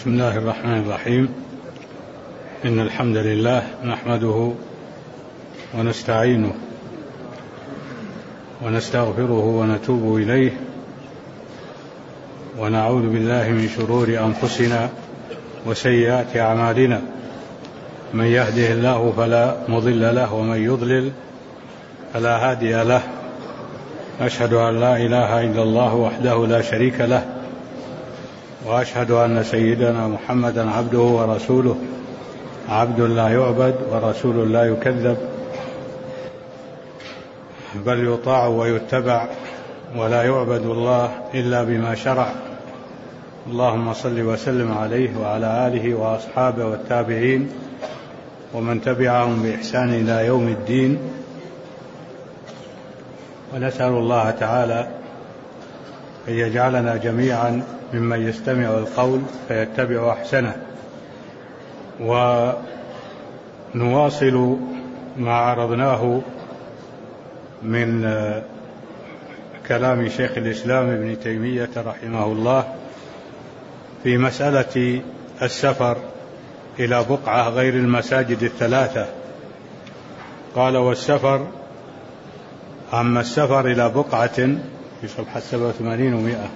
بسم الله الرحمن الرحيم. إن الحمد لله نحمده ونستعينه ونستغفره ونتوب إليه ونعوذ بالله من شرور أنفسنا وسيئات أعمالنا. من يهده الله فلا مضل له ومن يضلل فلا هادي له. أشهد أن لا إله إلا الله وحده لا شريك له، وأشهد أن سيدنا محمدا عبده ورسوله، عبد لا يعبد ورسول لا يكذب، بل يطاع ويتبع، ولا يعبد الله إلا بما شرع. اللهم صل وسلم عليه وعلى آله وأصحابه والتابعين ومن تبعهم بإحسان إلى يوم الدين. ونسأل الله تعالى أن يجعلنا جميعا ممن يستمع القول فيتبع أحسنه. ونواصل ما عرضناه من كلام شيخ الإسلام ابن تيمية رحمه الله في مسألة السفر إلى بقعة غير المساجد الثلاثة. قال: والسفر، أما السفر إلى بقعة، في صفحة 87 و100،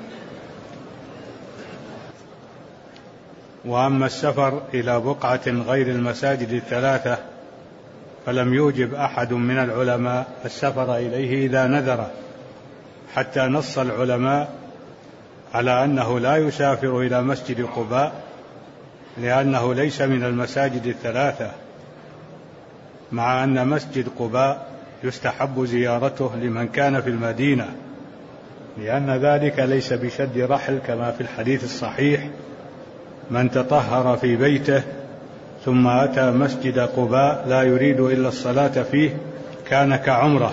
وأما السفر إلى بقعة غير المساجد الثلاثة فلم يوجب أحد من العلماء السفر إليه إذا نذر، حتى نص العلماء على أنه لا يسافر إلى مسجد قباء لأنه ليس من المساجد الثلاثة، مع أن مسجد قباء يستحب زيارته لمن كان في المدينة، لأن ذلك ليس بشد رحل كما في الحديث الصحيح: من تطهر في بيته ثم أتى مسجد قباء لا يريد إلا الصلاة فيه كان كعمره.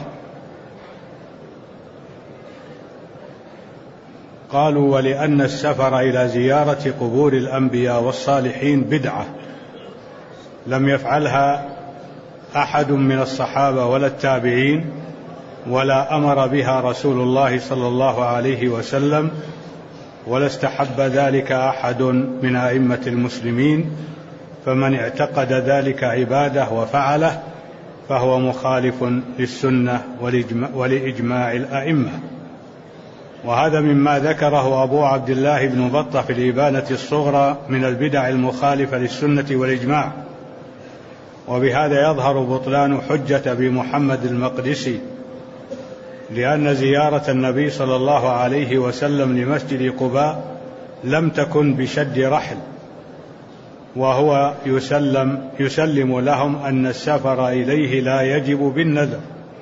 قالوا: ولأن السفر إلى زيارة قبور الأنبياء والصالحين بدعة لم يفعلها أحد من الصحابة ولا التابعين، ولا أمر بها رسول الله صلى الله عليه وسلم، ولا استحب ذلك أحد من أئمة المسلمين، فمن اعتقد ذلك عبادة وفعله فهو مخالف للسنة ولإجماع الأئمة. وهذا مما ذكره أبو عبد الله بن بطة في الإبانة الصغرى من البدع المخالفة للسنة والإجماع. وبهذا يظهر بطلان حجة أبي محمد المقدسي، لأن زيارة النبي صلى الله عليه وسلم لمسجد قباء لم تكن بشد رحل، وهو يسلم لهم أن السفر إليه لا يجب بالنذر.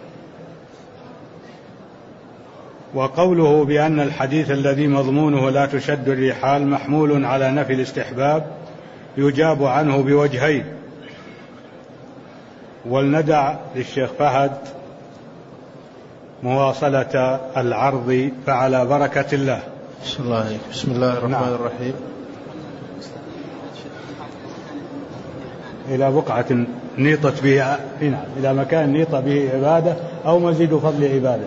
وقوله بأن الحديث الذي مضمونه لا تشد الرحال محمول على نفي الاستحباب يجاب عنه بوجهين. ولندع للشيخ فهد مواصلة العرض فعلى بركة الله. بسم الله الرحمن الرحيم. إلى بقعة نيطت به، إلى مكان نيط به عبادة أو مزيد فضل عبادة.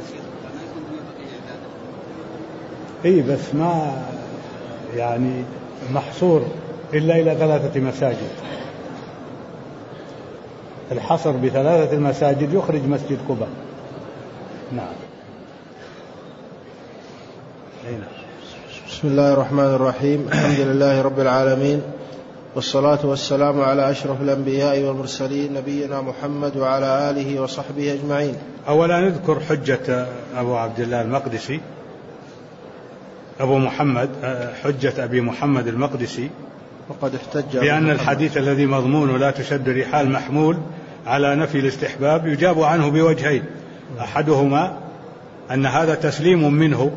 بس ما يعني محصور إلا إلى 3 مساجد. الحصر ب3 مساجد يخرج مسجد قباء. نعم. بسم الله الرحمن الرحيم. الحمد لله رب العالمين، والصلاة والسلام على أشرف الأنبياء والمرسلين، نبينا محمد وعلى آله وصحبه أجمعين. أولا نذكر حجة أبو عبد الله المقدسي، أبو محمد، حجة أبي محمد المقدسي، وقد احتج بأن الحديث الذي مضمونه لا تشد الرحال محمول على نفي الاستحباب يجاب عنه بوجهين. أحدهما أن هذا تسليم منه.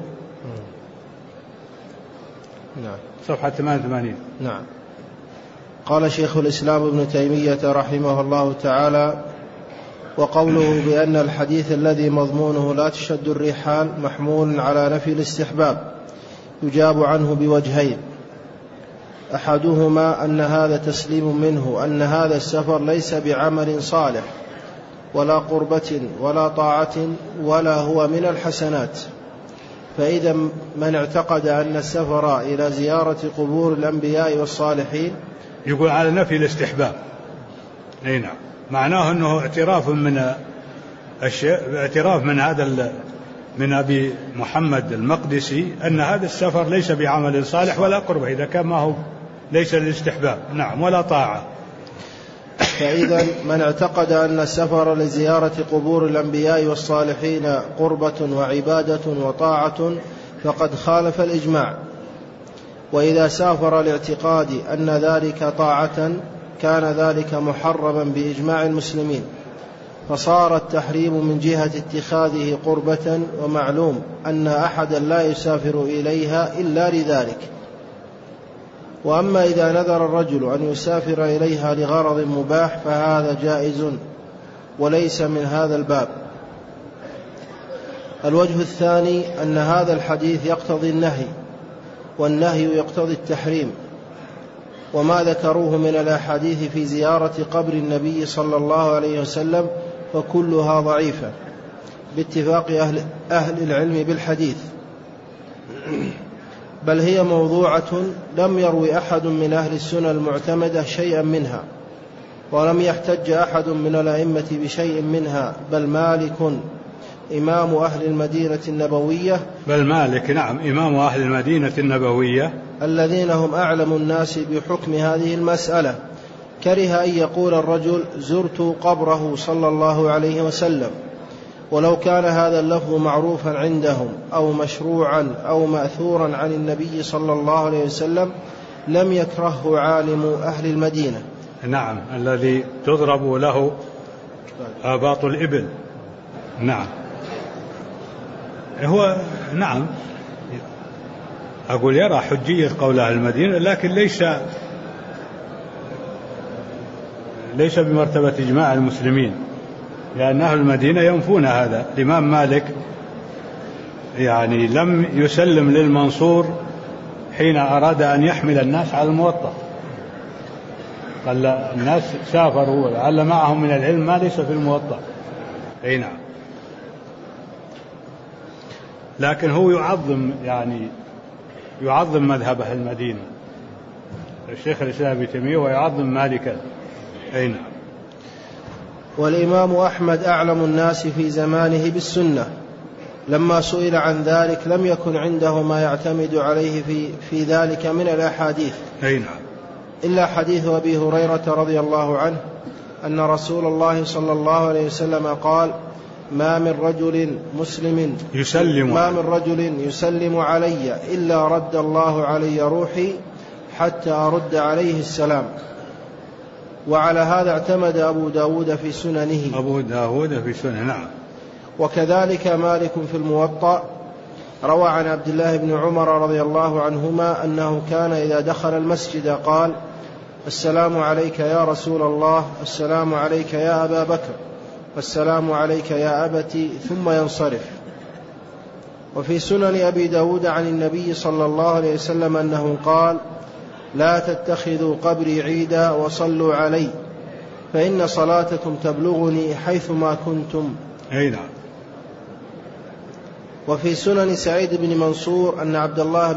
نعم. صفحة 88. نعم. قال شيخ الإسلام ابن تيمية رحمه الله تعالى: وقوله بأن الحديث الذي مضمونه لا تشد الرحال محمول على نفي الاستحباب يجاب عنه بوجهين. أحدهما أن هذا تسليم منه، أن هذا السفر ليس بعمل صالح ولا قربة ولا طاعة ولا هو من الحسنات، فإذا من اعتقد أن السفر إلى زيارة قبور الأنبياء والصالحين يقول على نفي الاستحباب. أي نعم، معناه أنه اعتراف من هذا من أبي محمد المقدسي أن هذا السفر ليس بعمل صالح ولا قربة إذا كان ما هو ليس للاستحباب. نعم، ولا طاعة. فإذا من اعتقد أن السفر لزيارة قبور الأنبياء والصالحين قربة وعبادة وطاعة فقد خالف الإجماع. وإذا سافر لاعتقاد أن ذلك طاعة كان ذلك محرما بإجماع المسلمين، فصار التحريم من جهة اتخاذه قربة، ومعلوم أن أحدا لا يسافر إليها إلا لذلك. وأما إذا نذر الرجل أن يسافر إليها لغرض مباح فهذا جائز وليس من هذا الباب. الوجه الثاني أن هذا الحديث يقتضي النهي، والنهي يقتضي التحريم، وما ذكروه من الأحاديث في زيارة قبر النبي صلى الله عليه وسلم فكلها ضعيفة باتفاق أهل العلم بالحديث، بل هي موضوعة لم يروي أحد من أهل السنة المعتمدة شيئا منها، ولم يحتج أحد من الأئمة بشيء منها، بل مالك إمام أهل المدينة النبوية، بل مالك نعم إمام أهل المدينة النبوية الذين هم أعلم الناس بحكم هذه المسألة، كره أن يقول الرجل زرت قبره صلى الله عليه وسلم، ولو كان هذا اللفظ معروفا عندهم أو مشروعا أو مأثورا عن النبي صلى الله عليه وسلم لم يكرهه عالم أهل المدينة. نعم، الذي تضرب له آباط الإبل. نعم، هو نعم أقول يرى حجية قول أهل المدينة، لكن ليس بمرتبة إجماع المسلمين، لأن أهل المدينة ينفون هذا. الإمام مالك يعني لم يسلم للمنصور حين أراد أن يحمل الناس على الموطأ، قال الناس سافروا ولعل معهم من العلم ما ليس في الموطأ. أي نعم، لكن هو يعظم مذهب أهل المدينة الشيخ الإسلام ابن تيمية، ويعظم مالكا. أي نعم. والإمام أحمد أعلم الناس في زمانه بالسنة، لما سئل عن ذلك لم يكن عنده ما يعتمد عليه في ذلك من الأحاديث. أي نعم. إلا حديث أبي هريرة رضي الله عنه أن رسول الله صلى الله عليه وسلم قال ما من رجل يسلم علي إلا رد الله علي روحي حتى أرد عليه السلام. وعلى هذا اعتمد أبو داود في سننه. نعم. وكذلك مالك في الموطأ روى عن عبد الله بن عمر رضي الله عنهما أنه كان إذا دخل المسجد قال السلام عليك يا رسول الله، السلام عليك يا أبا بكر، السلام عليك يا أبتي، ثم ينصرف. وفي سنن أبي داود عن النبي صلى الله عليه وسلم أنه قال لا تتخذوا قبري عيدا وصلوا علي فإن صلاتكم تبلغني حيثما كنتم. أي نعم. وفي سنن سعيد بن منصور أن عبد الله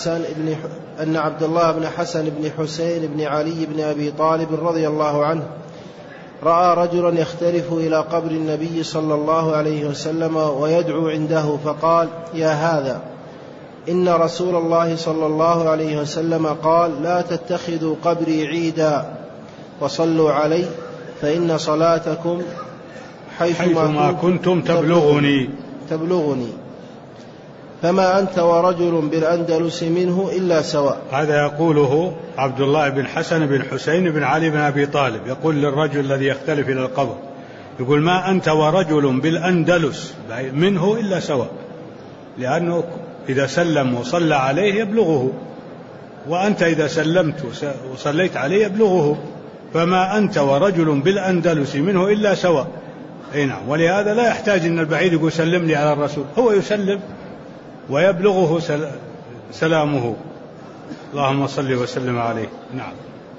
بن حسن بن حسين بن علي بن أبي طالب رضي الله عنه رأى رجلا يختلف إلى قبر النبي صلى الله عليه وسلم ويدعو عنده، فقال يا هذا إن رسول الله صلى الله عليه وسلم قال لا تتخذوا قبري عيدا وصلوا علي فإن صلاتكم حيثما كنتم تبلغني فما أنت ورجل بالأندلس منه إلا سواء. هذا يقوله عبد الله بن حسن بن حسين بن علي بن أبي طالب، يقول للرجل الذي يختلف إلى القبر، يقول ما أنت ورجل بالأندلس منه إلا سواء، لأنه إذا سلم وصلى عليه يبلغه، وأنت إذا سلمت وصليت عليه يبلغه، فما أنت ورجل بالأندلس منه إلا سواء. أي نعم. ولهذا لا يحتاج أن البعيد يقول سلم لي على الرسول، هو يسلم ويبلغه سلامه. اللهم صل وسلم عليه. نعم.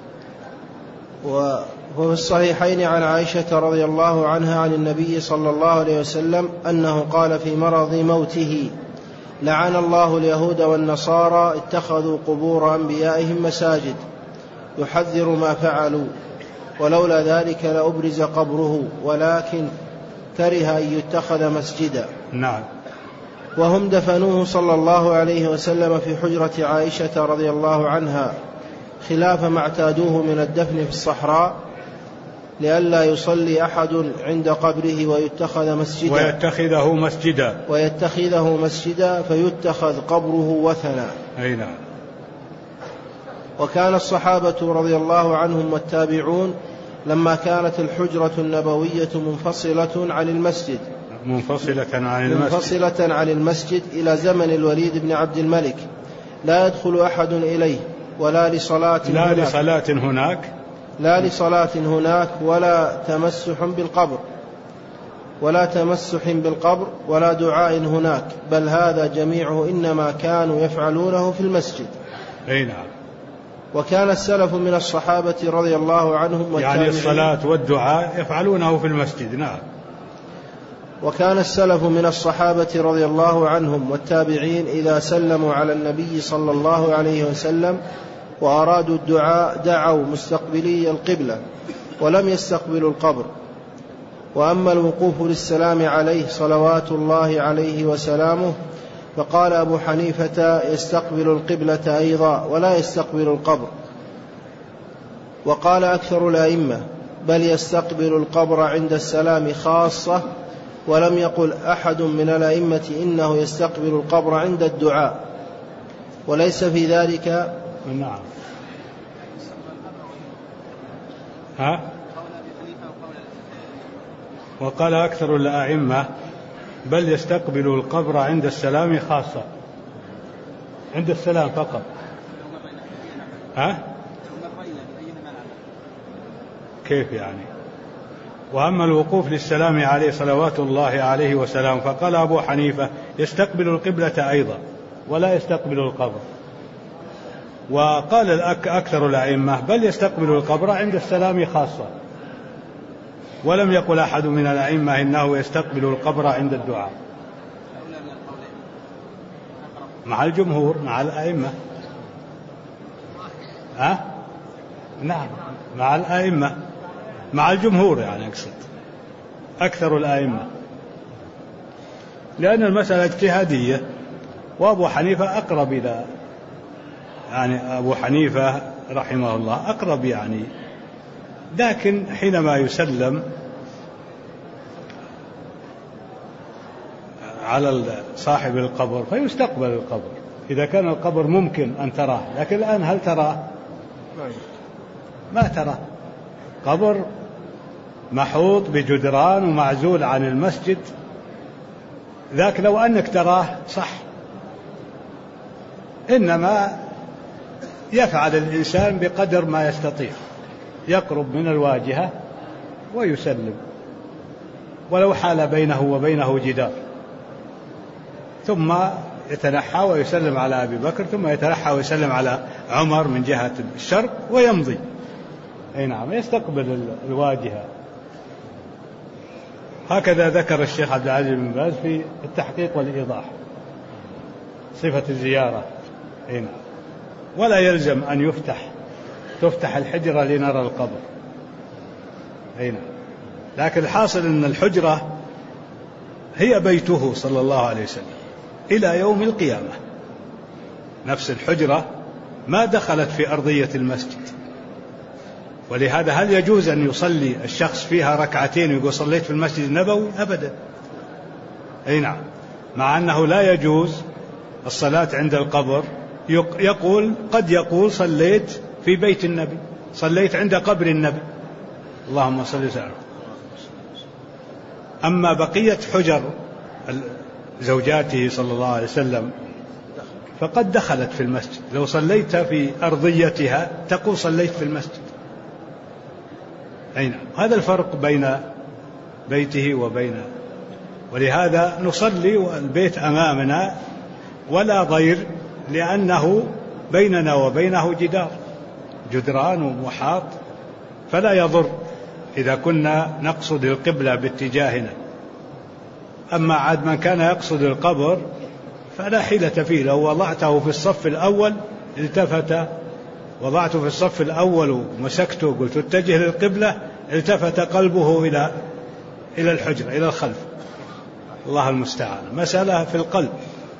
وفي الصحيحين عن عائشة رضي الله عنها عن النبي صلى الله عليه وسلم أنه قال في مرض موته لعن الله اليهود والنصارى اتخذوا قبور أنبيائهم مساجد يحذر ما فعلوا، ولولا ذلك لأبرز قبره ولكن كره أن يتخذ مسجدا. نعم. وهم دفنوه صلى الله عليه وسلم في حجرة عائشة رضي الله عنها خلاف ما اعتادوه من الدفن في الصحراء، لئلا يصلي أحد عند قبره ويتخذ مسجدا فيتخذ قبره وثنا. أي نعم. وكان الصحابة رضي الله عنهم والتابعون لما كانت الحجرة النبوية منفصلة عن المسجد إلى زمن الوليد بن عبد الملك لا يدخل أحد إليه ولا لصلاة هناك ولا تمسح بالقبر ولا دعاء هناك، بل هذا جميعه إنما كانوا يفعلونه في المسجد. أي نعم. وكان السلف من الصحابة رضي الله عنهم والتابعين، يعني الصلاة والدعاء يفعلونه في المسجد. نعم. وكان السلف من الصحابة رضي الله عنهم والتابعين إذا سلموا على النبي صلى الله عليه وسلم وأرادوا الدعاء دعوا مستقبلي القبلة ولم يستقبلوا القبر. وأما الوقوف للسلام عليه صلوات الله عليه وسلامه فقال أبو حنيفة يستقبل القبلة أيضا ولا يستقبل القبر. وقال أكثر الأئمة بل يستقبل القبر عند السلام خاصة، ولم يقل أحد من الأئمة إنه يستقبل القبر عند الدعاء، وليس في ذلك. نعم. وقال أكثر الأئمة بل يستقبل القبر عند السلام خاصة، عند السلام فقط. كيف يعني؟ وأما الوقوف للسلام عليه صلوات الله عليه وسلام فقال أبو حنيفة يستقبل القبلة أيضا ولا يستقبل القبر. وقال أكثر الأئمة بل يستقبل القبر عند السلام خاصة، ولم يقل أحد من الأئمة إنه يستقبل القبر عند الدعاء. مع الجمهور، مع الأئمة. نعم، مع الأئمة، مع الجمهور يعني أقصد أكثر الأئمة، لأن المسألة اجتهادية، وأبو حنيفة أقرب إلى، يعني أبو حنيفة رحمه الله أقرب يعني. لكن حينما يسلم على صاحب القبر فيستقبل القبر إذا كان القبر ممكن أن تراه، لكن الآن هل تراه؟ ما تراه. قبر محوط بجدران ومعزول عن المسجد، ذاك لو أنك تراه صح، إنما يفعل الإنسان بقدر ما يستطيع، يقرب من الواجهة ويسلم، ولو حال بينه وبينه جدار، ثم يتنحى ويسلم على أبي بكر، ثم يتنحى ويسلم على عمر من جهة الشرق ويمضي. أي نعم، يستقبل الواجهة. هكذا ذكر الشيخ عبد العزيز بن باز في التحقيق والإيضاح صفة الزيارة. أي نعم. ولا يلزم أن تفتح الحجرة لنرى القبر. أي نعم. لكن الحاصل أن الحجرة هي بيته صلى الله عليه وسلم إلى يوم القيامة. نفس الحجرة ما دخلت في أرضية المسجد، ولهذا هل يجوز أن يصلي الشخص فيها ركعتين ويقول صليت في المسجد النبوي؟ أبدا. أي نعم. مع أنه لا يجوز الصلاة عند القبر، قد يقول صليت في بيت النبي، صليت عند قبر النبي، اللهم صل وسلم. أما بقية حجر زوجاته صلى الله عليه وسلم فقد دخلت في المسجد، لو صليت في أرضيتها تقول صليت في المسجد. أي نعم. هذا الفرق بين بيته وبين، ولهذا نصلي والبيت أمامنا ولا ضير، لأنه بيننا وبينه جدران ومحاط، فلا يضر إذا كنا نقصد القبلة باتجاهنا. أما عاد من كان يقصد القبر فلا حيلة فيه. لو وضعته في الصف الأول التفت، وضعته في الصف الأول ومسكته وقلت اتجه للقبلة، التفت قلبه إلى الحجرة إلى الخلف. الله المستعان، مسألة في القلب.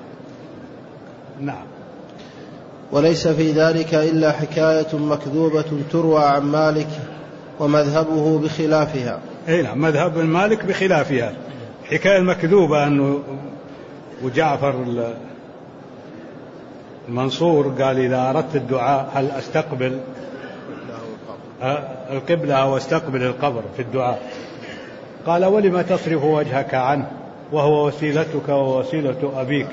نعم. وليس في ذلك إلا حكاية مكذوبة تروى عن مالك ومذهبه بخلافها. نعم، مذهب مالك بخلافها. حكاية المكذوبة أنه وجعفر المنصور قال إذا أردت الدعاء هل أستقبل القبلة أو أستقبل القبر في الدعاء؟ قال ولما تصرف وجهك عنه وهو وسيلتك ووسيلة أبيك؟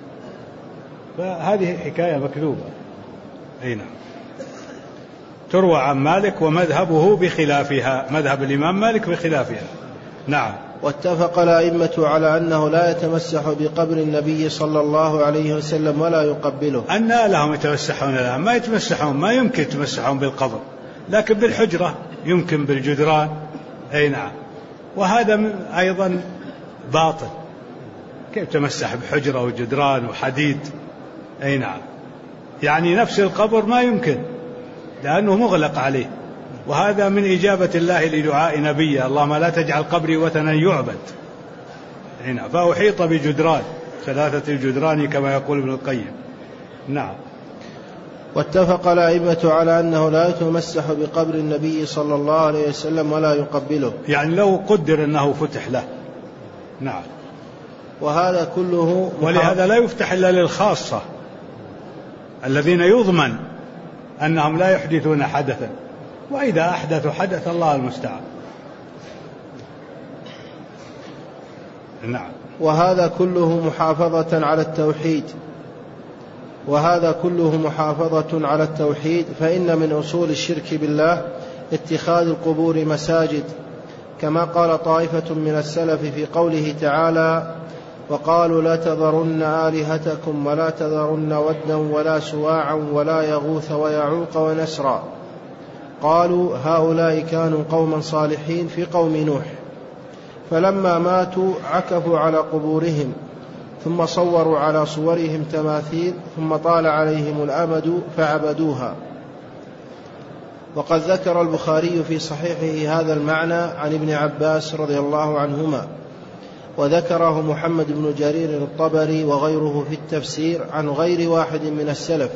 فهذه حكاية مكذوبة. نعم، تروى عن مالك ومذهبه بخلافها، مذهب الإمام مالك بخلافها. نعم. واتفق الأئمة على أنه لا يتمسح بقبر النبي صلى الله عليه وسلم ولا يقبله. أن لهم يتمسحون لها، ما يتمسحون، ما يمكن يتمسحون بالقبر، لكن بالحجرة يمكن، بالجدران. نعم. وهذا أيضا باطل، كيف تمسح بحجرة وجدران وحديد؟ نعم، يعني نفس القبر ما يمكن لأنه مغلق عليه، وهذا من إجابة الله لدعاء نبيه اللهم لا تجعل قبري وثنا يعبد. نعم، فأحيط بجدران، 3 الجدران كما يقول ابن القيم. نعم. واتفق الأئمة على أنه لا يتمسح بقبر النبي صلى الله عليه وسلم ولا يقبله، يعني لو قدر أنه فتح له. نعم. وهذا كله ولهذا لا يفتح إلا للخاصة الذين يضمن أنهم لا يحدثون حدثا، وإذا أحدثوا حدث الله المستعان. نعم. وهذا كله محافظة على التوحيد، فإن من أصول الشرك بالله اتخاذ القبور مساجد، كما قال طائفة من السلف في قوله تعالى وقالوا لا تذرن آلهتكم ولا تذرن ودا ولا سواعا ولا يغوث ويعوق ونسرا. قالوا هؤلاء كانوا قوما صالحين في قوم نوح، فلما ماتوا عكفوا على قبورهم ثم صوروا على صورهم تماثيل ثم طال عليهم الأمد فعبدوها. وقد ذكر البخاري في صحيحه هذا المعنى عن ابن عباس رضي الله عنهما، وذكره محمد بن جرير الطبري وغيره في التفسير عن غير واحد من السلف،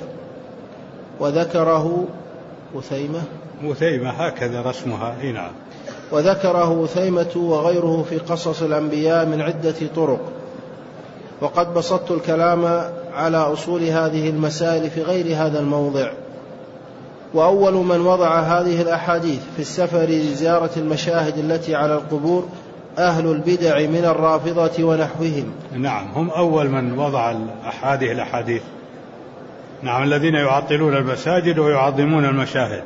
وذكره أثيمة هكذا رسمها. نعم. وذكره أثيمة وغيره في قصص الأنبياء من عدة طرق. وقد بسطت الكلام على أصول هذه المسائل في غير هذا الموضع. وأول من وضع هذه الأحاديث في السفر لزيارة المشاهد التي على القبور أهل البدع من الرافضة ونحوهم. نعم، هم أول من وضع هذه الأحاديث. نعم، الذين يعطلون المساجد ويعظمون المشاهد.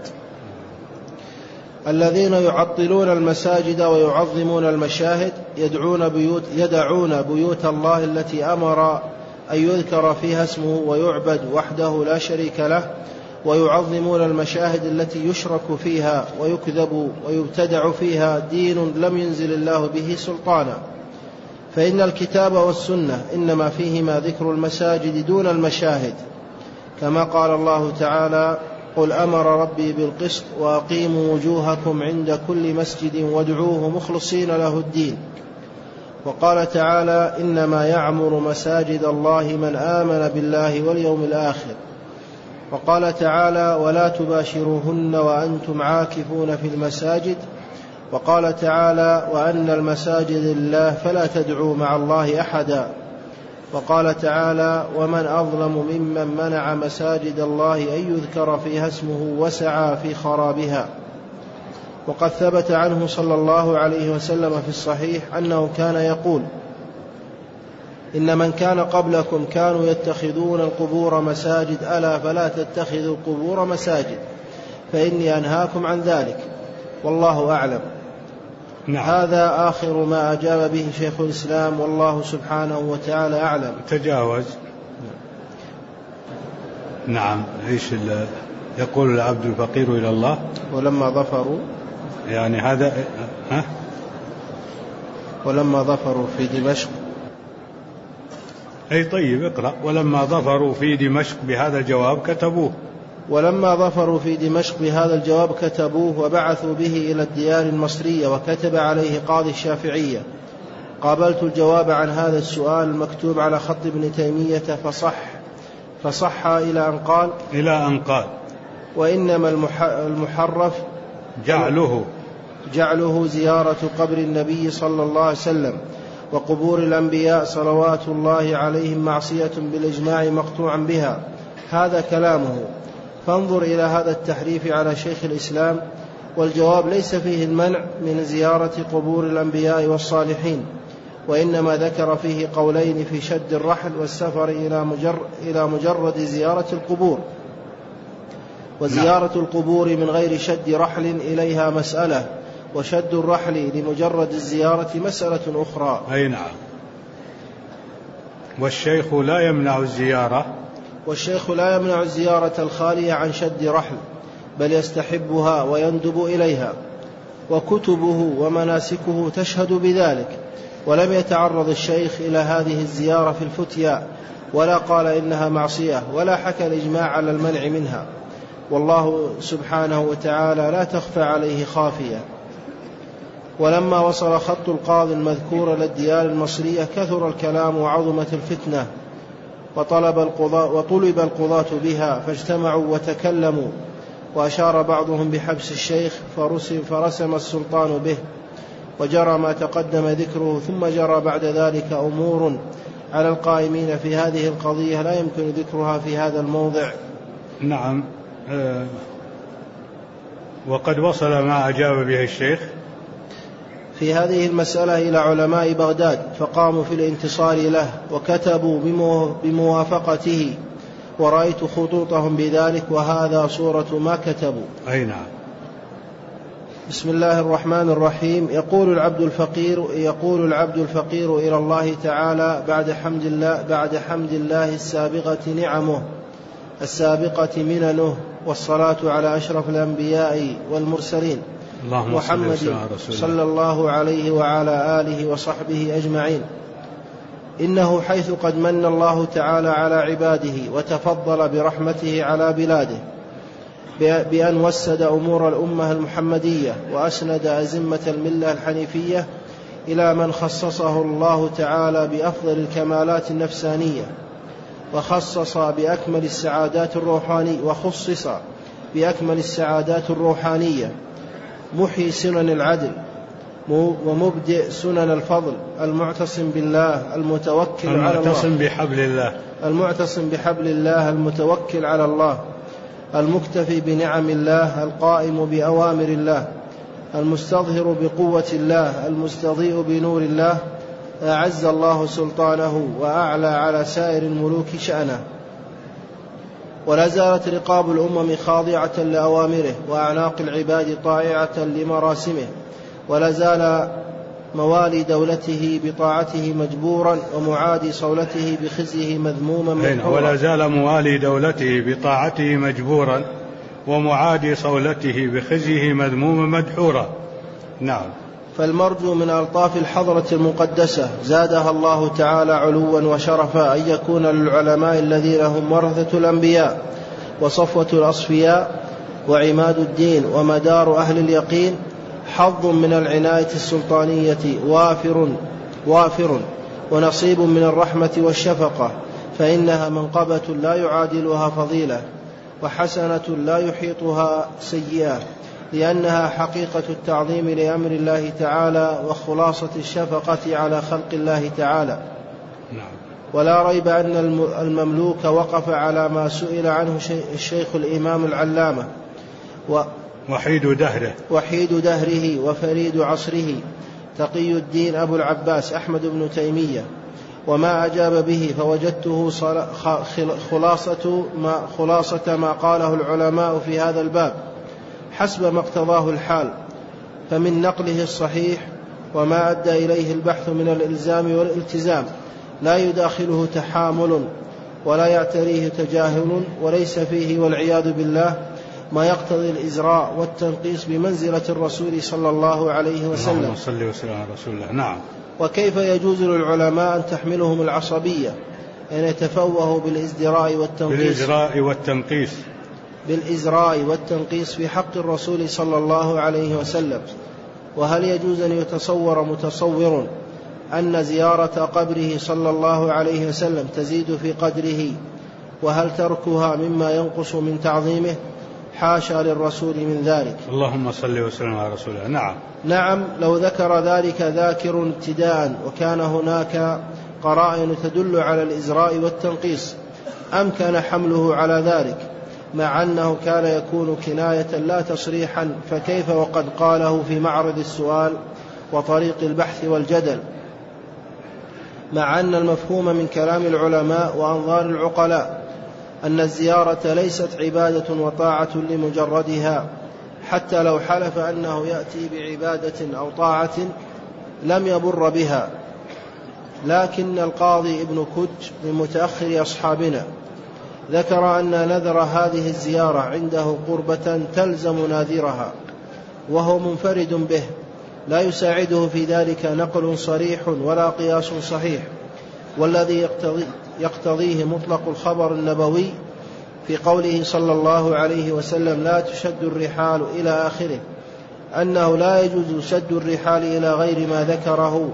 الذين يعطلون المساجد ويعظمون المشاهد يدعون بيوت الله التي أمر أن يذكر فيها اسمه ويعبد وحده لا شريك له، ويعظمون المشاهد التي يشرك فيها ويكذب ويبتدع فيها دين لم ينزل الله به سلطانا. فإن الكتاب والسنة إنما فيهما ذكر المساجد دون المشاهد، كما قال الله تعالى قل أمر ربي بالقسط وأقيموا وجوهكم عند كل مسجد وادعوه مخلصين له الدين. وقال تعالى إنما يعمر مساجد الله من آمن بالله واليوم الآخر. وقال تعالى ولا تباشروهن وأنتم عاكفون في المساجد. وقال تعالى وأن المساجد لله فلا تدعوا مع الله أحدا. وقال تعالى ومن أظلم ممن منع مساجد الله أن يذكر فيها اسمه وسعى في خرابها. وقد ثبت عنه صلى الله عليه وسلم في الصحيح أنه كان يقول إن من كان قبلكم كانوا يتخذون القبور مساجد ألا فلا تتخذوا القبور مساجد فإني أنهاكم عن ذلك والله أعلم. نعم. هذا آخر ما أجاب به شيخ الإسلام والله سبحانه وتعالى أعلم. تجاوز. نعم. إيش يقول العبد الفقير إلى الله ولما ظفروا، يعني هذا ولما ظفروا في دمشق أي طيب اقرأ. ولما ظفروا في دمشق بهذا الجواب كتبوه. ولما ظفروا في دمشق بهذا الجواب كتبوه وبعثوا به إلى الديار المصرية وكتب عليه قاضي الشافعية. قابلت الجواب عن هذا السؤال المكتوب على خط ابن تيمية فصح إلى أن قال وإنما المحرف جعله زيارة قبر النبي صلى الله عليه وسلم وقبور الأنبياء صلوات الله عليهم معصية بالإجماع مقطوعا بها. هذا كلامه، فانظر إلى هذا التحريف على شيخ الإسلام. والجواب ليس فيه المنع من زيارة قبور الأنبياء والصالحين، وإنما ذكر فيه قولين في شد الرحل والسفر إلى مجرد زيارة القبور، وزيارة القبور من غير شد رحل إليها مسألة، وشد الرحل لمجرد الزيارة مسألة أخرى. أي نعم. والشيخ لا يمنع الزيارة الخالية عن شد رحل، بل يستحبها ويندب إليها، وكتبه ومناسكه تشهد بذلك. ولم يتعرض الشيخ إلى هذه الزيارة في الفتيا، ولا قال إنها معصية، ولا حكى الإجماع على المنع منها، والله سبحانه وتعالى لا تخفى عليه خافية. ولما وصل خط القاضي المذكور للديار المصرية كثر الكلام وعظمت الفتنة، وطلب القضاة بها فاجتمعوا وتكلموا، وأشار بعضهم بحبس الشيخ فرسم السلطان به، وجرى ما تقدم ذكره. ثم جرى بعد ذلك أمور على القائمين في هذه القضية لا يمكن ذكرها في هذا الموضع. نعم. وقد وصل ما أجاب به الشيخ في هذه المسألة إلى علماء بغداد، فقاموا في الانتصار له وكتبوا بموافقته، ورأيت خطوطهم بذلك، وهذا صورة ما كتبوا. أي نعم. بسم الله الرحمن الرحيم. يقول العبد الفقير إلى الله تعالى بعد حمد الله السابقة نعمه السابقة مننه، والصلاة على أشرف الأنبياء والمرسلين محمد صلى الله عليه وعلى آله وصحبه أجمعين. إنه حيث قد من الله تعالى على عباده وتفضل برحمته على بلاده بأن وسد أمور الأمة المحمدية وأسند أزمة الملة الحنيفية إلى من خصصه الله تعالى بأفضل الكمالات النفسانية، وخصص بأكمل السعادات الروحانية، محيي سنن العدل ومبدئ سنن الفضل، المعتصم بالله المعتصم بحبل الله المتوكل على الله، المكتفي بنعم الله، القائم بأوامر الله، المستظهر بقوة الله، المستضيء بنور الله، أعز الله سلطانه وأعلى على سائر الملوك شأنه. ولا زالت رقاب الأمم خاضعة لأوامره، وأعناق العباد طائعة لمراسمه، ولا زال موالي دولته بطاعته مجبورا، ومعادي صولته بخزيه مذموما مدحورا. ولا زال موالي دولته بطاعته مجبورا، ومعادي صولته بخزيه مذموما مدحورا. نعم. فالمرجو من ألطاف الحضرة المقدسة زادها الله تعالى علوا وشرفا أن يكون للعلماء الذين هم ورثة الأنبياء وصفوة الأصفياء وعماد الدين ومدار أهل اليقين حظ من العناية السلطانية وافر ونصيب من الرحمة والشفقة، فإنها منقبة لا يعادلها فضيلة، وحسنة لا يحيطها سيئة، لأنها حقيقة التعظيم لأمر الله تعالى وخلاصة الشفقة على خلق الله تعالى. ولا ريب أن المملوك وقف على ما سئل عنه الشيخ الإمام العلامة وحيد دهره وفريد عصره تقي الدين أبو العباس أحمد بن تيمية، وما أجاب به فوجدته خلاصة ما قاله العلماء في هذا الباب حسب ما اقتضاه الحال، فمن نقله الصحيح وما أدى إليه البحث من الإلزام والالتزام لا يداخله تحامل ولا يعتريه تجاهل، وليس فيه والعياذ بالله ما يقتضي الإزراء والتنقيص بمنزلة الرسول صلى الله عليه وسلم. اللهم صل وسلم على رسول الله. نعم. وكيف يجوز للعلماء أن تحملهم العصبية أن يتفوه بالإزراء والتنقيس في حق الرسول صلى الله عليه وسلم. وهل يجوز أن يتصور متصور أن زيارة قبره صلى الله عليه وسلم تزيد في قدره، وهل تركها مما ينقص من تعظيمه؟ حاشا للرسول من ذلك. اللهم صل وسلم على رسوله. نعم لو ذكر ذلك ذاكر ابتداء وكان هناك قرائن تدل على الإزراء والتنقيص أمكن حمله على ذلك، مع أنه كان يكون كناية لا تصريحا، فكيف وقد قاله في معرض السؤال وطريق البحث والجدل، مع أن المفهوم من كلام العلماء وأنظار العقلاء أن الزيارة ليست عبادة وطاعة لمجردها، حتى لو حلف أنه يأتي بعبادة أو طاعة لم يبر بها. لكن القاضي ابن كج من متأخر أصحابنا ذكر أن نذر هذه الزيارة عنده قربة تلزم ناذرها، وهو منفرد به، لا يساعده في ذلك نقل صريح ولا قياس صحيح، والذي يقتضيه مطلق الخبر النبوي في قوله صلى الله عليه وسلم لا تشد الرحال إلى آخره، أنه لا يجوز شد الرحال إلى غير ما ذكره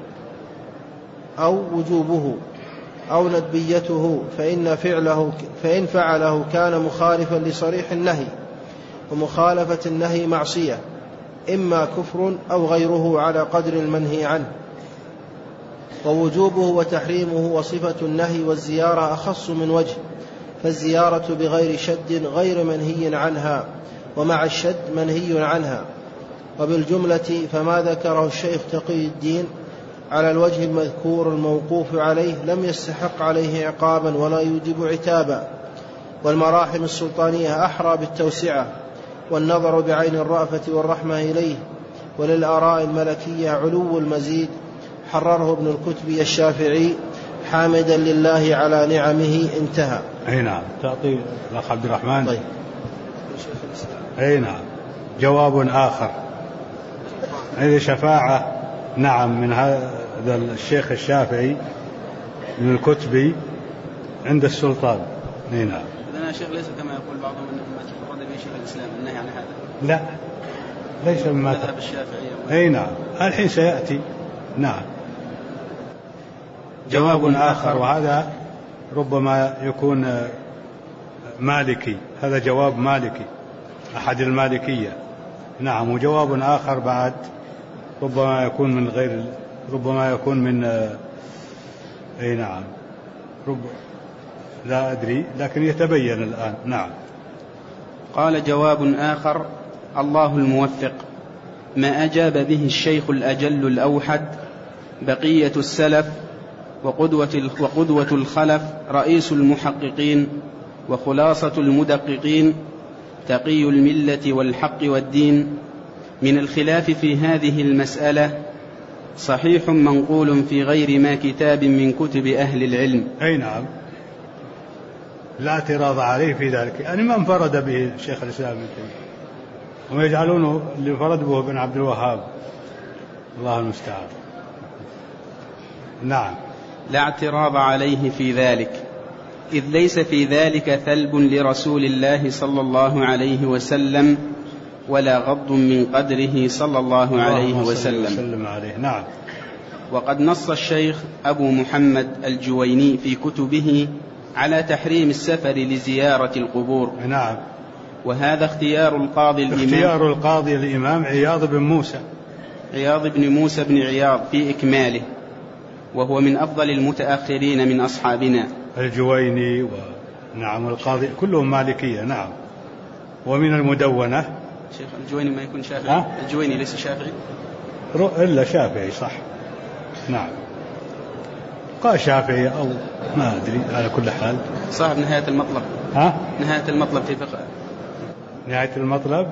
أو وجوبه أو ندبيته، فإن فعله كان مخالفا لصريح النهي، ومخالفة النهي معصية، إما كفر أو غيره على قدر المنهي عنه. ووجوبه وتحريمه وصفة النهي والزيارة أخص من وجه، فالزيارة بغير شد غير منهي عنها، ومع الشد منهي عنها. وبالجملة فما ذكره الشيخ تقي الدين على الوجه المذكور الموقوف عليه لم يستحق عليه عقابا ولا يوجب عتابا، والمراحم السلطانية أحرى بالتوسعة والنظر بعين الرأفة والرحمة إليه، وللآراء الملكية علو المزيد، حرره ابن الكتبي الشافعي حامدا لله على نعمه. انتهى. أي نعم. تعطي الأخ عبد الرحمن. طيب. أي نعم. جواب آخر، هذه شفاعة نعم من هذا الشيخ الشافعي من الكتبي عند السلطان. أي نعم. إذن يا شيخ ليس كما يقول بعضهم أنه ما تفرد به شيخ الإسلام النهي عن هذا. لا ليس مما مذهب الشافعي. أي نعم الحين سيأتي. نعم. جواب آخر، وهذا ربما يكون مالكي، هذا جواب مالكي أحد المالكية. نعم. وجواب آخر بعد ربما يكون من غير، ربما يكون من أي نعم لا أدري، لكن يتبين الآن. نعم. قال جواب آخر: الله الموفق، ما أجاب به الشيخ الأجل الأوحد بقية السلف وقدوة الخلف رئيس المحققين وخلاصة المدققين تقي الملة والحق والدين، من الخلاف في هذه المسألة صحيح منقول في غير ما كتاب من كتب أهل العلم. أي نعم لا اعتراض عليه في ذلك، يعني ما انفرد به شيخ الإسلام ابن تيمية، هم يجعلونه اللي انفرد به ابن عبد الوهاب، الله المستعان. نعم. لا اعتراض عليه في ذلك، إذ ليس في ذلك ثلب لرسول الله صلى الله عليه وسلم ولا غض من قدره صلى الله عليه وسلم. نعم. وقد نص الشيخ أبو محمد الجويني في كتبه على تحريم السفر لزيارة القبور. نعم. وهذا اختيار القاضي الإمام عياض بن موسى بن عياض في إكماله، وهو من أفضل المتأخرين من أصحابنا. الجويني نعم القاضي كلهم مالكية. نعم. ومن المدونة شيخ الجويني ما يكون شافعي؟ الجويني ليس شافعي إلا شافعي صح. نعم. قال شافعي أو ما أدري، على كل حال صاحب نهاية المطلب. نهاية المطلب في فقه. نهاية المطلب.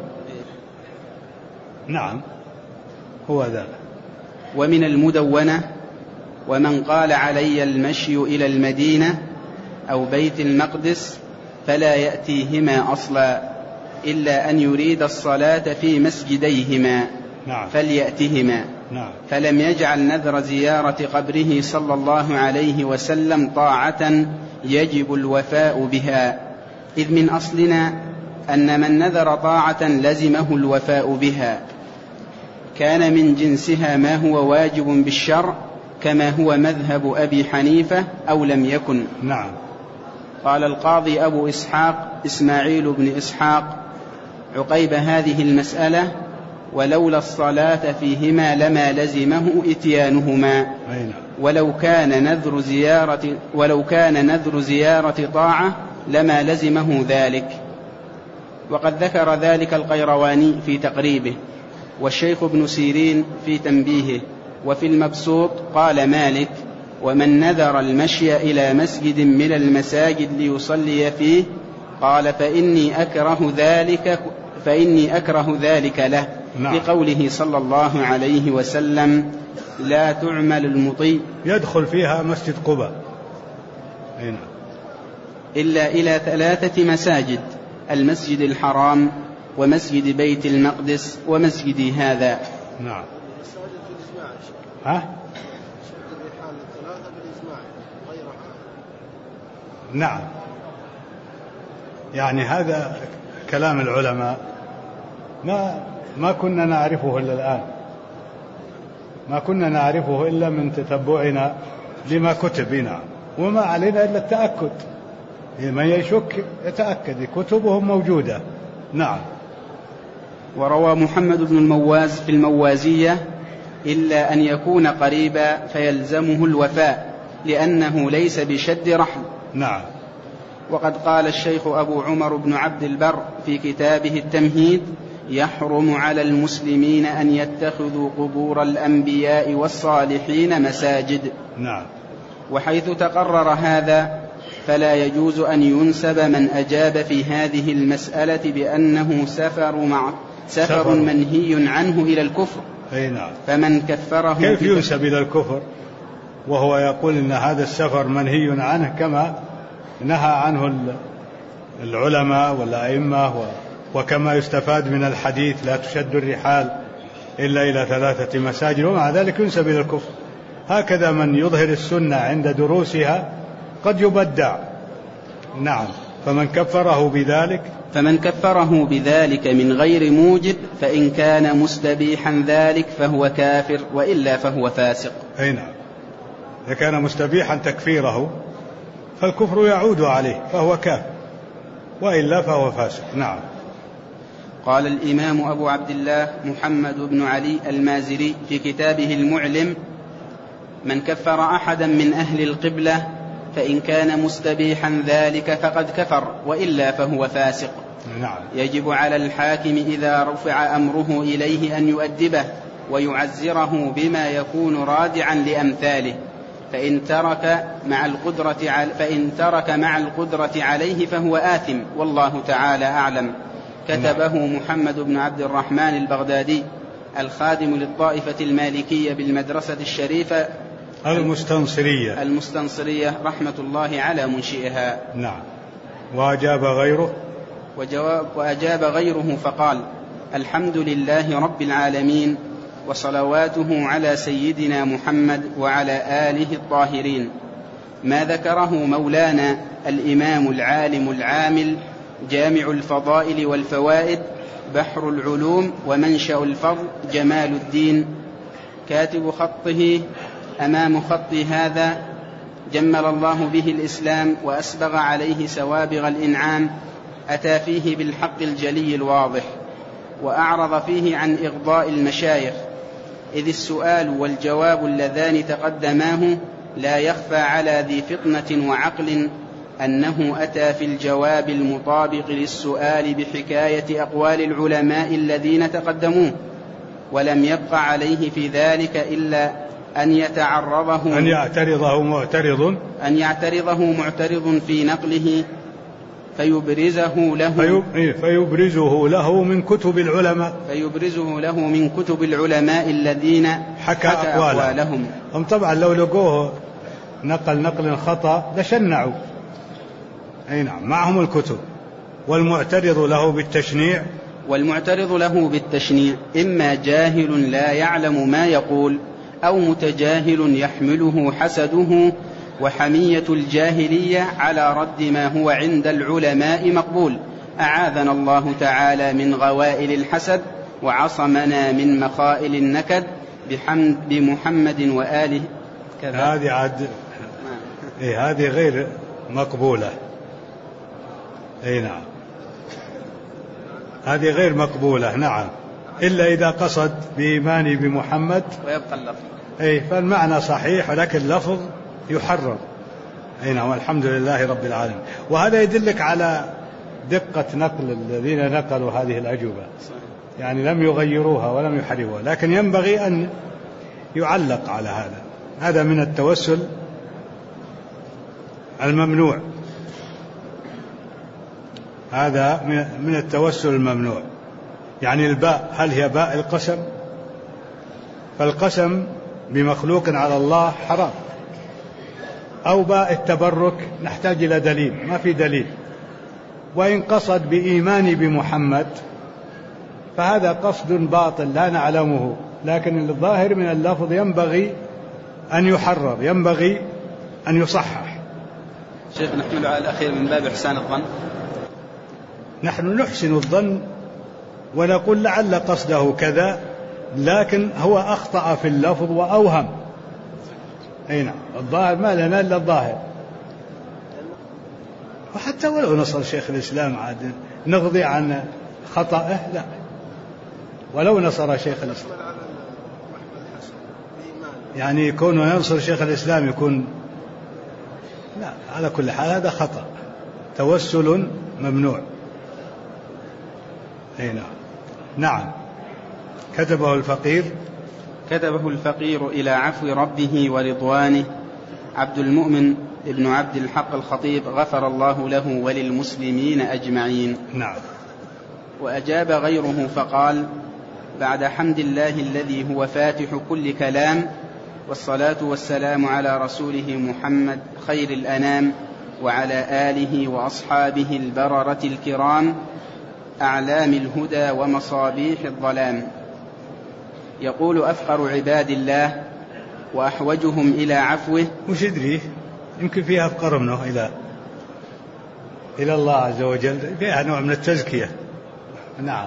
نعم هو ذا. ومن المدونة: ومن قال علي المشي إلى المدينة أو بيت المقدس فلا يأتيهما أصلا إلا أن يريد الصلاة في مسجديهما. نعم. فليأتهما، نعم. فلم يجعل نذر زيارة قبره صلى الله عليه وسلم طاعة يجب الوفاء بها، إذ من أصلنا أن من نذر طاعة لزمه الوفاء بها، كان من جنسها ما هو واجب بالشرع كما هو مذهب أبي حنيفة أو لم يكن. نعم. قال القاضي أبو إسحاق إسماعيل بن إسحاق عقيب هذه المسألة: ولولا الصلاة فيهما لما لزمه إتيانهما، ولو كان نذر زيارة طاعة لما لزمه ذلك. وقد ذكر ذلك القيرواني في تقريبه، والشيخ ابن سيرين في تنبيهه. وفي المبسوط قال مالك: ومن نذر المشي إلى مسجد من المساجد ليصلي فيه قال فإني أكره ذلك له. نعم. لقوله صلى الله عليه وسلم: لا تعمل المطيع يدخل فيها مسجد قباء إلا إلى 3 مساجد: المسجد الحرام ومسجد بيت المقدس ومسجد هذا. نعم. نعم. يعني هذا كلام العلماء ما كنا نعرفه إلا الآن، ما كنا نعرفه إلا من تتبعنا لما كتب. نعم. وما علينا إلا التأكد، من يشك يتأكد، كتبهم موجودة. نعم. وروى محمد بن المواز في الموازية: إلا أن يكون قريبا فيلزمه الوفاء لأنه ليس بشد رحل. نعم. وقد قال الشيخ أبو عمر بن عبد البر في كتابه التمهيد: يحرم على المسلمين أن يتخذوا قبور الأنبياء والصالحين مساجد. نعم. وحيث تقرر هذا فلا يجوز أن ينسب من أجاب في هذه المسألة بأنه سفر منهي عنه إلى الكفر. نعم. فمن كفره كيف ينسب إلى الكفر وهو يقول إن هذا السفر منهي عنه كما نهى عنه العلماء والأئمة، وكما يستفاد من الحديث: لا تشد الرحال إلا إلى 3 مساجد، ومع ذلك ينسب إلى الكفر. هكذا من يظهر السنة عند دروسها قد يبدع. نعم. فمن كفره بذلك من غير موجب فإن كان مستبيحا ذلك فهو كافر، وإلا فهو فاسق. نعم. إذا كان مستبيحا تكفيره فالكفر يعود عليه فهو كافر، وإلا فهو فاسق. نعم. قال الإمام أبو عبد الله محمد بن علي المازري في كتابه المعلم: من كفر أحدا من أهل القبلة فإن كان مستبيحا ذلك فقد كفر، وإلا فهو فاسق. نعم. يجب على الحاكم إذا رفع أمره إليه أن يؤدبه ويعزره بما يكون رادعا لأمثاله، فإن ترك مع القدرة عليه فهو آثم، والله تعالى أعلم. كتبه محمد بن عبد الرحمن البغدادي الخادم للطائفة المالكية بالمدرسة الشريفة المستنصرية رحمة الله على منشئها. نعم. وأجاب غيره فقال: الحمد لله رب العالمين، وصلواته على سيدنا محمد وعلى آله الطاهرين. ما ذكره مولانا الإمام العالم العامل جامع الفضائل والفوائد بحر العلوم ومنشأ الفضل جمال الدين كاتب خطه أمام خط هذا، جمل الله به الإسلام وأسبغ عليه سوابغ الإنعام، أتى فيه بالحق الجلي الواضح، وأعرض فيه عن إغضاء المشايخ، إذ السؤال والجواب اللذان تقدماه لا يخفى على ذي فطنة وعقل أنه أتى في الجواب المطابق للسؤال بحكاية أقوال العلماء الذين تقدموه، ولم يبق عليه في ذلك إلا أن يعترضه معترض في نقله فيبرزه له من كتب العلماء الذين حكى أقوالهم. هم طبعا لو لقوه نقل خطأ لشنعوا. نعم. معهم الكتب، والمعترض له بالتشنيع والمعترض له بالتشنيع إما جاهل لا يعلم ما يقول، أو متجاهل يحمله حسده وحمية الجاهلية على رد ما هو عند العلماء مقبول. أعاذنا الله تعالى من غوائل الحسد وعصمنا من مخائل النكد بمحمد وآله كذا. هذه عاد هذه غير مقبولة. نعم، هذه غير مقبولة. نعم، إلا إذا قصد بإيماني بمحمد ويبقى اللفظ. فالمعنى صحيح ولكن اللفظ يحرر. نعم، والحمد لله رب العالمين. وهذا يدلك على دقة نقل الذين نقلوا هذه الأجوبة، يعني لم يغيروها ولم يحرفوها، لكن ينبغي أن يعلق على هذا. هذا من التوسل الممنوع، هذا من التوسل الممنوع. يعني الباء هل هي باء القسم؟ فالقسم بمخلوق على الله حرام. أو باء التبرك نحتاج إلى دليل، ما في دليل. وإن قصد بإيماني بمحمد فهذا قصد باطل لا نعلمه، لكن الظاهر من اللفظ ينبغي أن يحرر، ينبغي أن يصحح. شيخ، نحمل على الأخير من باب إحسان الظن. نحن نحسن الظن ونقول لعل قصده كذا، لكن هو أخطأ في اللفظ وأوهم. نعم، الظاهر ما لنا إلا الظاهر. وحتى ولو نصر شيخ الإسلام عاد نغضي عن خطأه؟ لا، ولو نصر شيخ الإسلام يعني يكون ينصر شيخ الإسلام يكون لا، على كل حال هذا خطأ، توسل ممنوع. نعم. كتبه الفقير إلى عفو ربه ورضوانه عبد المؤمن ابن عبد الحق الخطيب غفر الله له وللمسلمين أجمعين. نعم. وأجاب غيره فقال: بعد حمد الله الذي هو فاتح كل كلام، والصلاة والسلام على رسوله محمد خير الأنام، وعلى آله وأصحابه البررة الكرام أعلام الهدى ومصابيح الظلام. يقول: أفقر عباد الله وأحوجهم إلى عفوه. وش يدريه، يمكن فيها أفقر منه إلى الله عز وجل، فيها نوع من التزكية. نعم.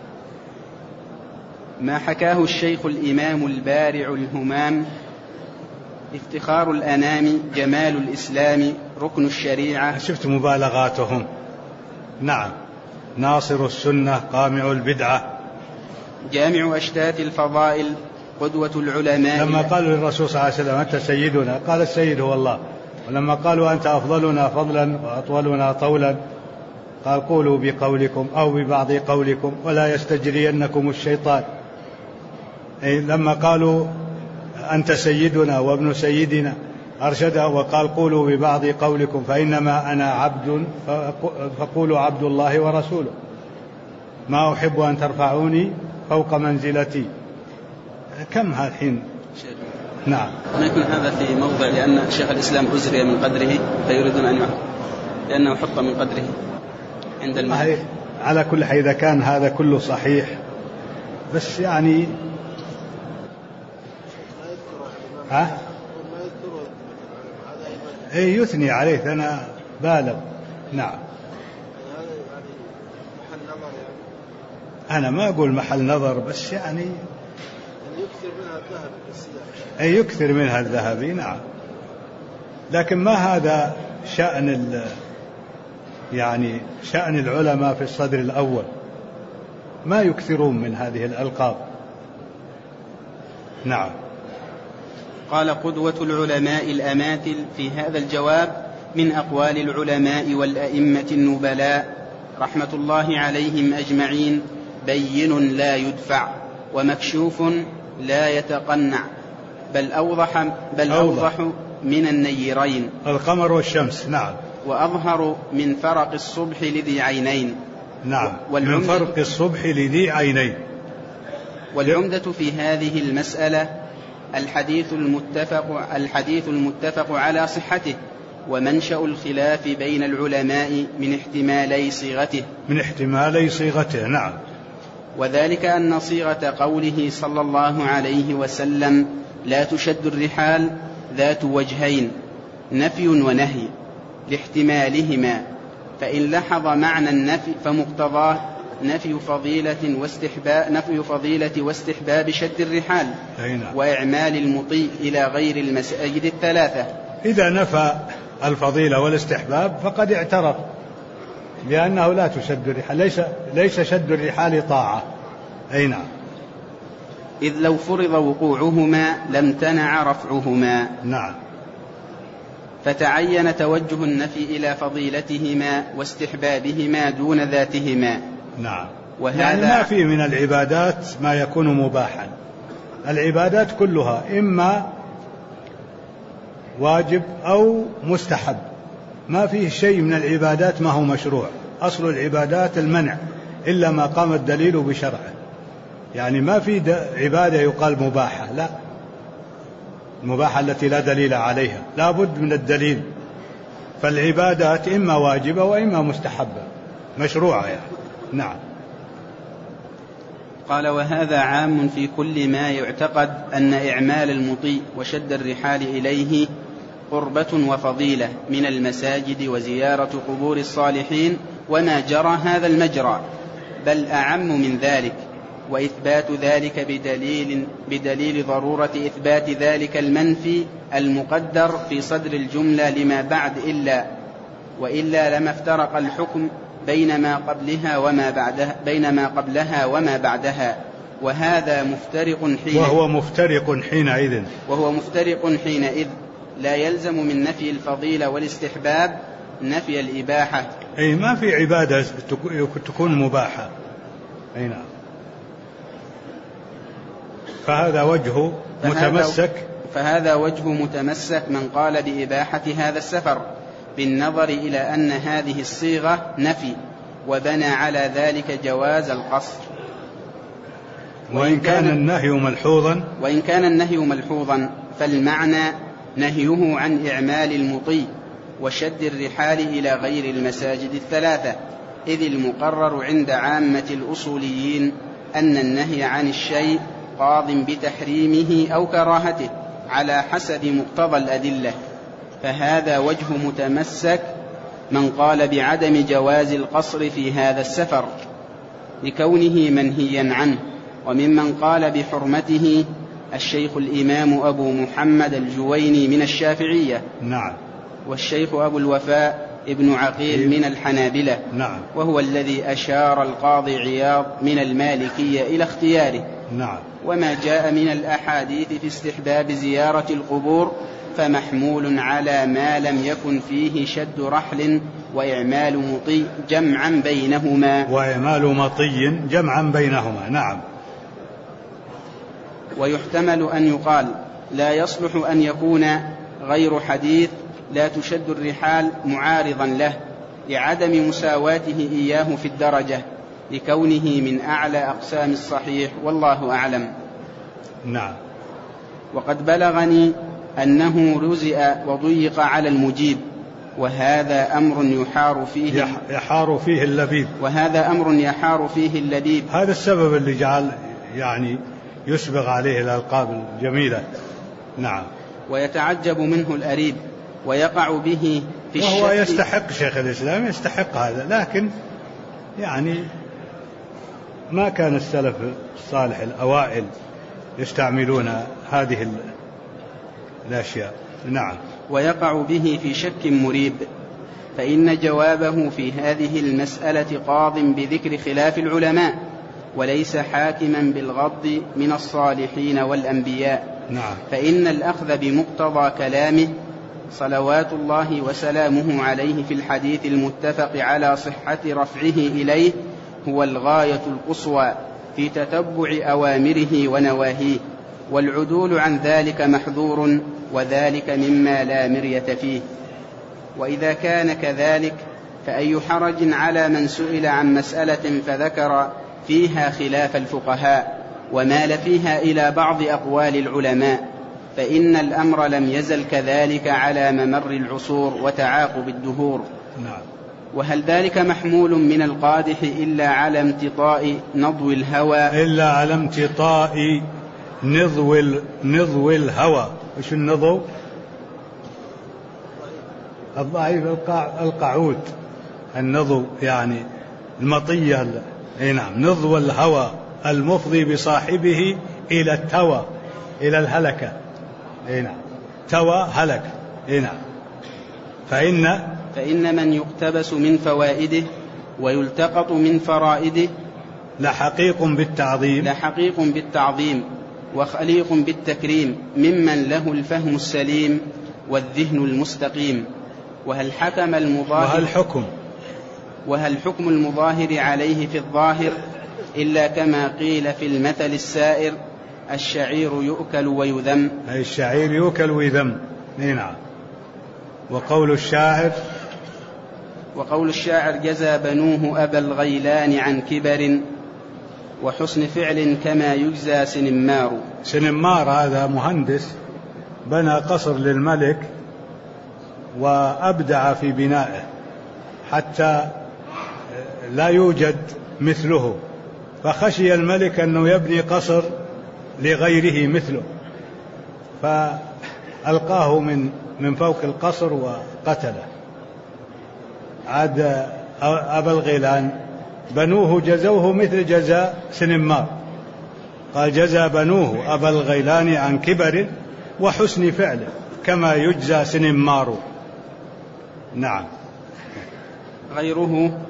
ما حكاه الشيخ الإمام البارع الهمام: افتخار الأنام جمال الإسلام ركن الشريعة. شفت مبالغاتهم. نعم. ناصر السنة قامع البدعة، جامع أشتات الفضائل قدوة العلماء. لما قالوا للرسول صلى الله عليه وسلم: أنت سيدنا، قال: السيد هو الله. ولما قالوا: أنت أفضلنا فضلا وأطولنا طولا، قال: قولوا بقولكم أو ببعض قولكم ولا يستجرينكم الشيطان. لما قالوا: أنت سيدنا وابن سيدنا، أرشده وقال: قولوا ببعض قولكم فإنما أنا عبد فقولوا عبد الله ورسوله، ما أحب أن ترفعوني فوق منزلتي. كم هذا الحين؟ نعم. ما يكون هذا في موضع لأن شيخ الإسلام أزري من قدره فيريدون أن يحط، لأنه حط من قدره عند المهد. على كل حال إذا كان هذا كله صحيح، بس يعني يثني عليه، أنا بالغ. نعم. أنا ما أقول محل نظر، بس يعني يكثر منها الذهبي. نعم. لكن ما هذا شأن يعني شأن العلماء في الصدر الأول، ما يكثرون من هذه الألقاب. نعم. قال: قدوة العلماء الأماثل في هذا الجواب من أقوال العلماء والأئمة النبلاء رحمة الله عليهم أجمعين، بين لا يدفع ومكشوف لا يتقنع، بل أوضح من النيرين، القمر والشمس. نعم. وأظهر من فرق الصبح لذي عينين. نعم، من فرق الصبح لذي عينين. والعمدة في هذه المسألة الحديث المتفق على صحته، ومنشأ الخلاف بين العلماء من احتمالي صيغته. نعم. وذلك أن صيغة قوله صلى الله عليه وسلم لا تشد الرحال ذات وجهين نفي ونهي لاحتمالهما، فإن لحظ معنى النفي فمقتضاه نفي فضيلة واستحباب شد الرحال وإعمال المطيء إلى غير المساجد الثلاثة. إذا نفى الفضيلة والاستحباب فقد اعترف لأنه لا تشد الرحال، ليس شد الرحال طاعة. أي نعم. إذ لو فرض وقوعهما لم تنع رفعهما. نعم. فتعين توجه النفي إلى فضيلتهما واستحبابهما دون ذاتهما. نعم. يعني ما في من العبادات ما يكون مباحا، العبادات كلها إما واجب أو مستحب، ما فيه شيء من العبادات ما هو مشروع. أصل العبادات المنع إلا ما قام الدليل بشرعه، يعني ما في عبادة يقال مباحة، لا، المباحة التي لا دليل عليها لا بد من الدليل. فالعبادات إما واجبة وإما مستحبة مشروعة يعني. نعم. قال وهذا عام في كل ما يعتقد أن إعمال المطيء وشد الرحال إليه قربة وفضيلة من المساجد وزيارة قبور الصالحين وما جرى هذا المجرى، بل أعم من ذلك، وإثبات ذلك بدليل ضرورة إثبات ذلك المنفي المقدر في صدر الجملة لما بعد وإلا لما افترق الحكم بين ما قبلها وما بعدها، وهو مفترق حينئذ لا يلزم من نفي الفضيلة والاستحباب نفي الإباحة. أي ما في عبادة تكون مباحة. أي نعم. فهذا وجه متمسك من قال بإباحة هذا السفر بالنظر إلى أن هذه الصيغة نفي، وبنى على ذلك جواز القصر. وإن كان النهي ملحوظا فالمعنى نهيه عن إعمال المطيء وشد الرحال إلى غير المساجد الثلاثة، إذ المقرر عند عامة الأصوليين أن النهي عن الشيء قاض بتحريمه أو كراهته على حسب مقتضى الأدلة. فهذا وجه متمسك من قال بعدم جواز القصر في هذا السفر لكونه منهيا عنه، وممن قال بحرمته الشيخ الإمام أبو محمد الجويني من الشافعية. نعم. والشيخ أبو الوفاء ابن عقيل من الحنابلة. نعم. وهو الذي أشار القاضي عياض من المالكية إلى اختياره. نعم. وما جاء من الأحاديث في استحباب زيارة القبور فمحمول على ما لم يكن فيه شد رحل وإعمال مطي جمعا بينهما. نعم. ويحتمل أن يقال لا يصلح أن يكون غير حديث لا تشد الرحال معارضا له لعدم مساواته إياه في الدرجة لكونه من أعلى أقسام الصحيح، والله أعلم. نعم. وقد بلغني أنه رزئ وضيق على المجيب، وهذا أمر يحار فيه اللبيب. هذا السبب اللي جعل يعني يسبغ عليه الألقاب الجميلة. نعم. ويتعجب منه الأريب ويقع به في الشك، وهو يستحق شيخ الإسلام يستحق هذا، لكن يعني ما كان السلف الصالح الأوائل يستعملون هذه الأشياء. نعم. ويقع به في شك مريب، فإن جوابه في هذه المسألة قاض بذكر خلاف العلماء وليس حاكما بالغض من الصالحين والأنبياء. نعم. فإن الأخذ بمقتضى كلامه صلوات الله وسلامه عليه في الحديث المتفق على صحة رفعه إليه هو الغاية القصوى في تتبع أوامره ونواهيه، والعدول عن ذلك محذور، وذلك مما لا مرية فيه. وإذا كان كذلك فأي حرج على من سئل عن مسألة فذكر فيها خلاف الفقهاء ومال فيها إلى بعض أقوال العلماء، فإن الأمر لم يزل كذلك على ممر العصور وتعاقب الدهور. نعم. وهل ذلك محمول من القادح إلا على امتطاء نضو الهوى؟ إلا على امتطاء نضو الهوى. وش النضو؟ الضعيف القعود. النضو يعني المطية. نعم، نضو الهوى المفضي بصاحبه إلى التوى، إلى الهلكة. نعم، توى هلك. نعم. فإن من يقتبس من فوائده ويلتقط من فرائده لحقيق بالتعظيم وخليق بالتكريم ممن له الفهم السليم والذهن المستقيم. وهل حكم المظاهر عليه في الظاهر إلا كما قيل في المثل السائر: الشعير يؤكل ويذم. أي الشعير يؤكل ويذم. نعم. وقول الشاعر جزى بنوه أبا الغيلان عن كبر وحسن فعل كما يجزى سنمار. سنمار هذا مهندس بنى قصر للملك وأبدع في بنائه حتى لا يوجد مثله، فخشي الملك أنه يبني قصر لغيره مثله، فألقاه من فوق القصر وقتله. عاد أبا الغيلان بنوه جزوه مثل جزاء سنمار، قال: جزى بنوه أبا الغيلان عن كبر وحسن فعله كما يجزى سنمار. نعم. غيره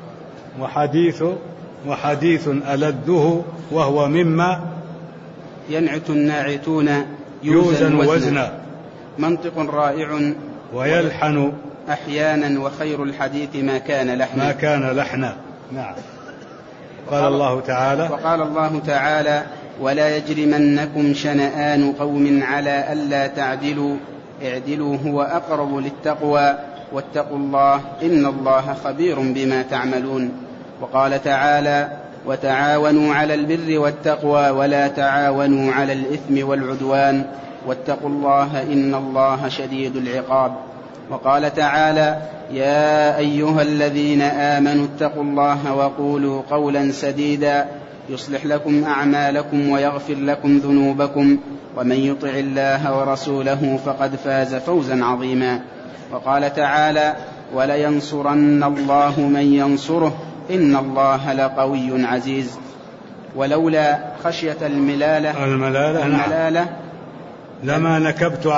وحديث ألده وهو مما ينعت الناعتون يوزن وزنا، منطق رائع ويلحن أحيانا وخير الحديث ما كان لحنا. نعم. قال الله تعالى: ولا يجرمنكم شنآن قوم على ألا تعدلوا اعدلوا هو أقرب للتقوى واتقوا الله إن الله خبير بما تعملون. وقال تعالى: وتعاونوا على البر والتقوى ولا تعاونوا على الإثم والعدوان واتقوا الله إن الله شديد العقاب. وقال تعالى: يا أيها الذين آمنوا اتقوا الله وقولوا قولا سديدا يصلح لكم أعمالكم ويغفر لكم ذنوبكم ومن يطع الله ورسوله فقد فاز فوزا عظيما. وقال تعالى: ولينصرن الله من ينصره إن الله لقوي عزيز. ولولا خشية الملالة لما نكبت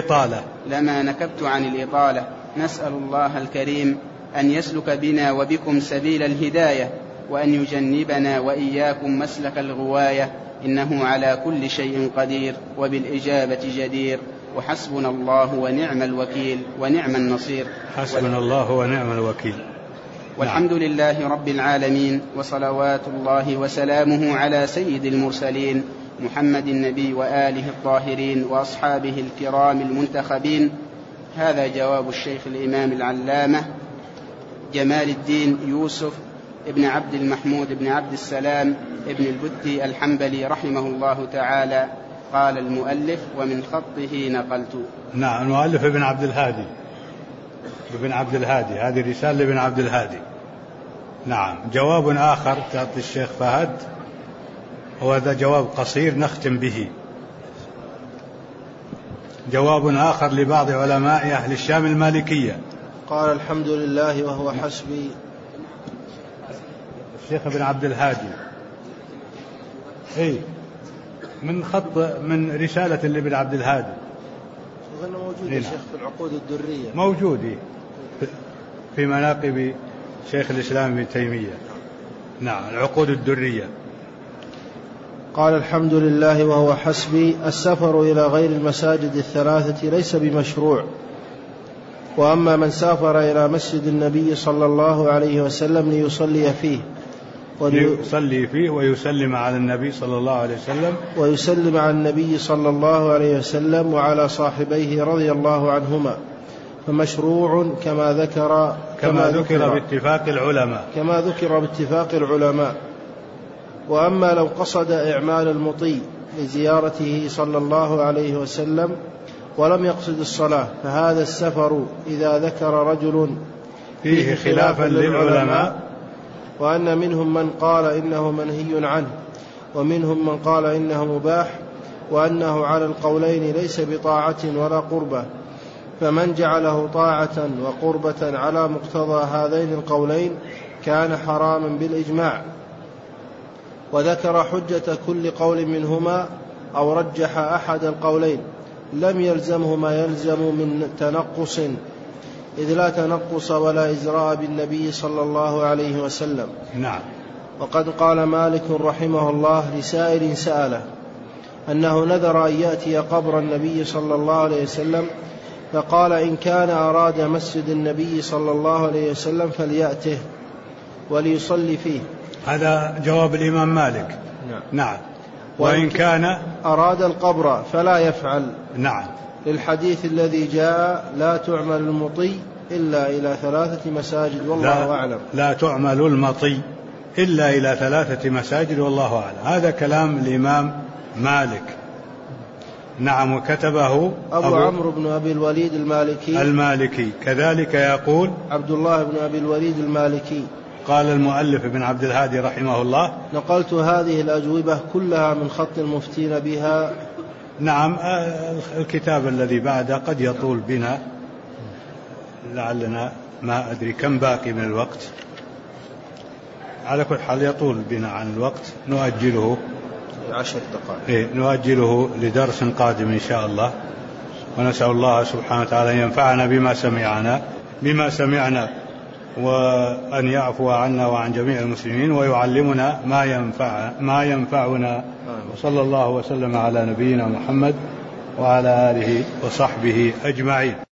عن الإطالة. نسأل الله الكريم أن يسلك بنا وبكم سبيل الهداية وأن يجنبنا وإياكم مسلك الغواية، إنه على كل شيء قدير وبالإجابة جدير. وحسبنا الله ونعم الوكيل ونعم النصير. حسبنا الله ونعم الوكيل. والحمد لله رب العالمين، وصلوات الله وسلامه على سيد المرسلين محمد النبي وآله الطاهرين وأصحابه الكرام المنتخبين. هذا جواب الشيخ الإمام العلامة جمال الدين يوسف ابن عبد المحمود ابن عبد السلام ابن البتي الحنبلي رحمه الله تعالى. قال المؤلف: ومن خطه نقلت. نعم، المؤلف ابن عبد الهادي، هذه رسالة لابن عبد الهادي. نعم. جواب آخر تعطي الشيخ فهد، وهذا جواب قصير نختم به. جواب آخر لبعض علماء أهل الشام المالكية. قال: الحمد لله وهو حسبي. الشيخ ابن عبد الهادي من رسالة لابن عبد الهادي. موجود يا شيخ في العقود الدرية، موجود في مناقب شيخ الإسلام ابن تيمية. نعم، العقود الدرية. قال: الحمد لله وهو حسبي. السفر إلى غير المساجد الثلاثة ليس بمشروع، وأما من سافر إلى مسجد النبي صلى الله عليه وسلم ليصلي فيه ويسلم على النبي صلى الله عليه وسلم ويسلم على النبي صلى الله عليه وسلم وعلى صاحبيه رضي الله عنهما، فمشروع كما ذكر باتفاق العلماء. وأما لو قصد إعمال المطيع لزيارته صلى الله عليه وسلم ولم يقصد الصلاة، فهذا السفر إذا ذكر رجل فيه خلافا للعلماء، وأن منهم من قال إنه منهي عنه، ومنهم من قال إنه مباح، وأنه على القولين ليس بطاعة ولا قربة، فمن جعله طاعة وقربة على مقتضى هذين القولين كان حراما بالإجماع. وذكر حجة كل قول منهما أو رجح أحد القولين لم يلزمه ما يلزم من تنقص، إذ لا تنقص ولا إزراء بالنبي صلى الله عليه وسلم. نعم. وقد قال مالك رحمه الله لسائل سأله أنه نذر أن يأتي قبر النبي صلى الله عليه وسلم، فقال إن كان أراد مسجد النبي صلى الله عليه وسلم فليأته وليصلي فيه. هذا جواب الإمام مالك. نعم. وإن كان أراد القبر فلا يفعل. نعم. للحديث الذي جاء لا تعمل المطي إلا إلى 3 مساجد والله أعلم. لا تعمل المطي إلا إلى 3 مساجد والله أعلم. هذا كلام الإمام مالك. نعم. وكتبه أبو عمرو بن أبي الوليد المالكي. كذلك يقول عبد الله بن أبي الوليد المالكي. قال المؤلف ابن عبد الهادي رحمه الله: نقلت هذه الأجوبة كلها من خط المفتين بها. نعم. الكتاب الذي بعده قد يطول بنا، لعلنا ما أدري كم باقي من الوقت، على كل حال يطول بنا عن الوقت، نؤجله 10 دقائق. نؤجله لدرس قادم إن شاء الله. ونسأل الله سبحانه وتعالى أن ينفعنا بما سمعنا وأن يعفو عنا وعن جميع المسلمين ويعلمنا ما ينفعنا. وصلى الله وسلم على نبينا محمد وعلى آله وصحبه أجمعين.